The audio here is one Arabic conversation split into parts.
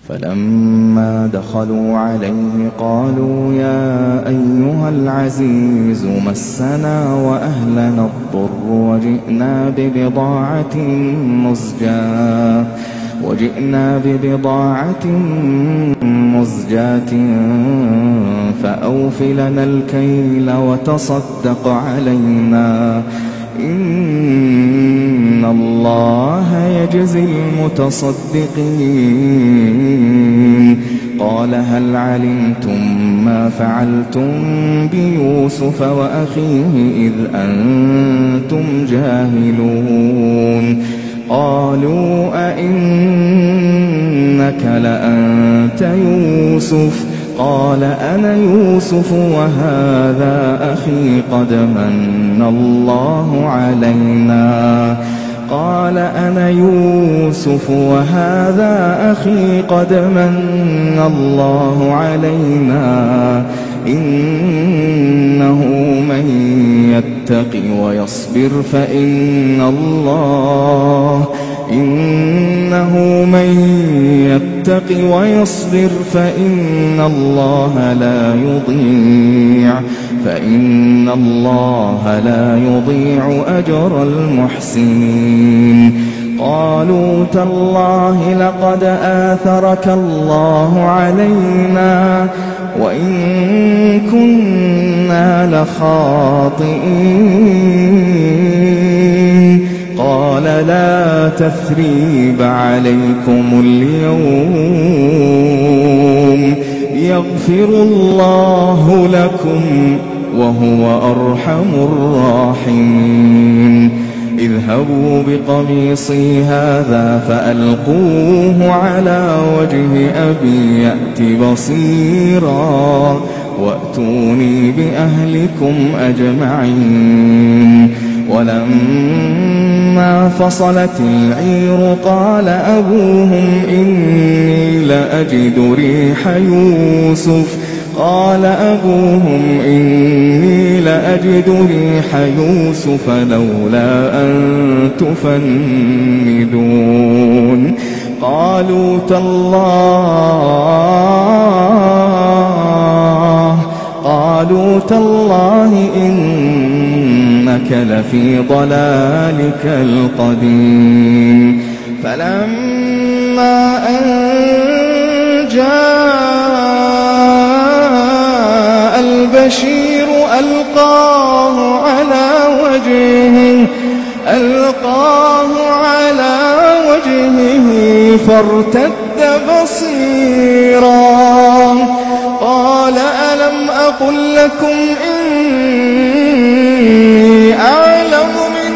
فلما دخلوا عليه قالوا يا أيها العزيز مسنا وأهلنا الضر وجئنا ببضاعة مزجاة فأوف لنا الكيل وتصدق علينا إن الله يجزي المتصدقين. قال هل علمتم ما فعلتم بيوسف وأخيه إذ أنتم جاهلون؟ قالوا أئنك لأنت يوسف؟ قال أنا يوسف وهذا أخي قد من الله علينا. قال أنا يوسف وهذا أخي قد من الله علينا إنه من يتق ويصبر فإن الله لا يضيع أجر المحسنين. قالوا تالله لقد آثرك الله علينا وإن كنا لخاطئين. قال لا تثريب عليكم اليوم يغفر الله لكم وهو أرحم الراحمين. اذهبوا بقميصي هذا فألقوه على وجه أبي يأت بصيرا وأتوني بأهلكم أجمعين. ولما فصلت العير قال أبوهم إني لأجد ريح يوسف لولا أن تفندون. قالوا تالله إنك لفي ضلالك القديم. فلما أن جاء البشير ألقاه على وجهه فارتد بصيرا. قال ألم أقل لكم إني أعلم من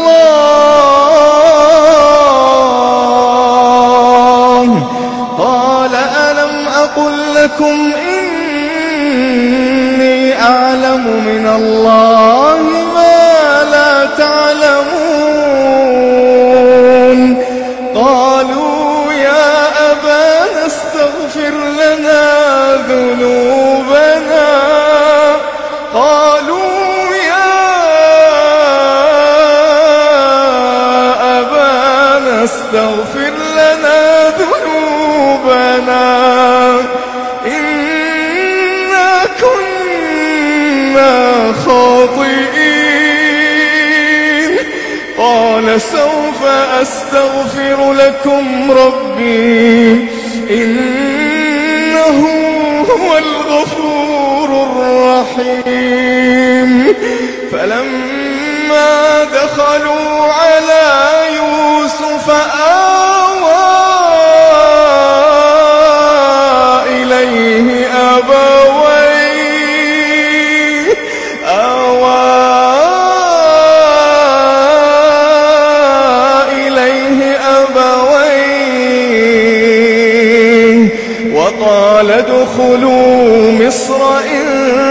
الله؟ قال ألم أقل لكم إني أعلم من الله ما لا تعلمون؟ قالوا يا أبانا استغفر لنا ذنوبنا إنا كنا خاطئين. قال سوف أستغفر لكم ربي إنه هو الغفور الرحيم. فلما دخلوا على يوسف آوى إليه أبويه وقال ادخلوا مصر إن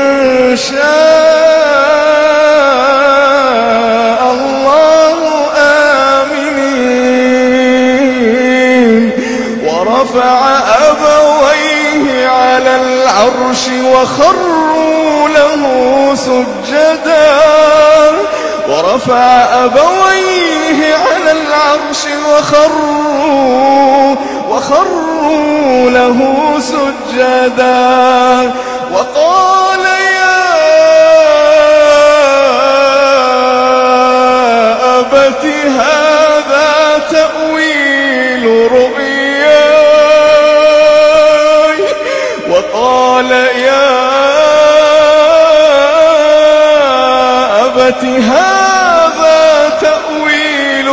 شاء الله آمنين. ورفع أبويه على العرش وخروا له سجدا ورفع أبويه على العرش وخروا له سجدا وقال يا أبت هذا تأويل رؤياي وقال يا أبت هذا تأويل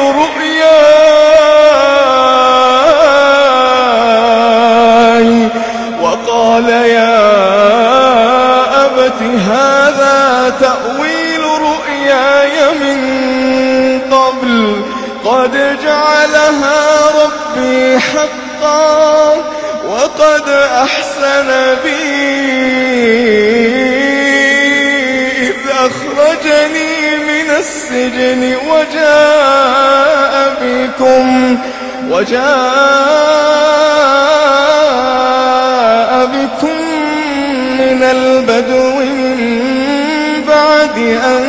رؤياي وقال يا أبت هذا تأويل رؤياي من قبل قد جعلها ربي حقا وقد أحسن بي إذ أخرجني من السجن وجاء بكم من البدو من بعد أن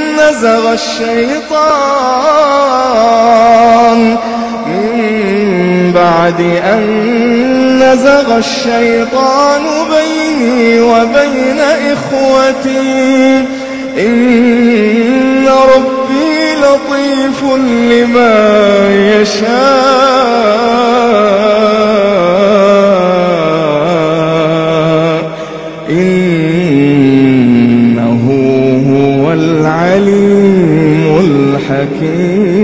نزغ الشيطان بيني وبين إخوتي إن ربي لطيف لما يشاء إنه هو العليم الحكيم.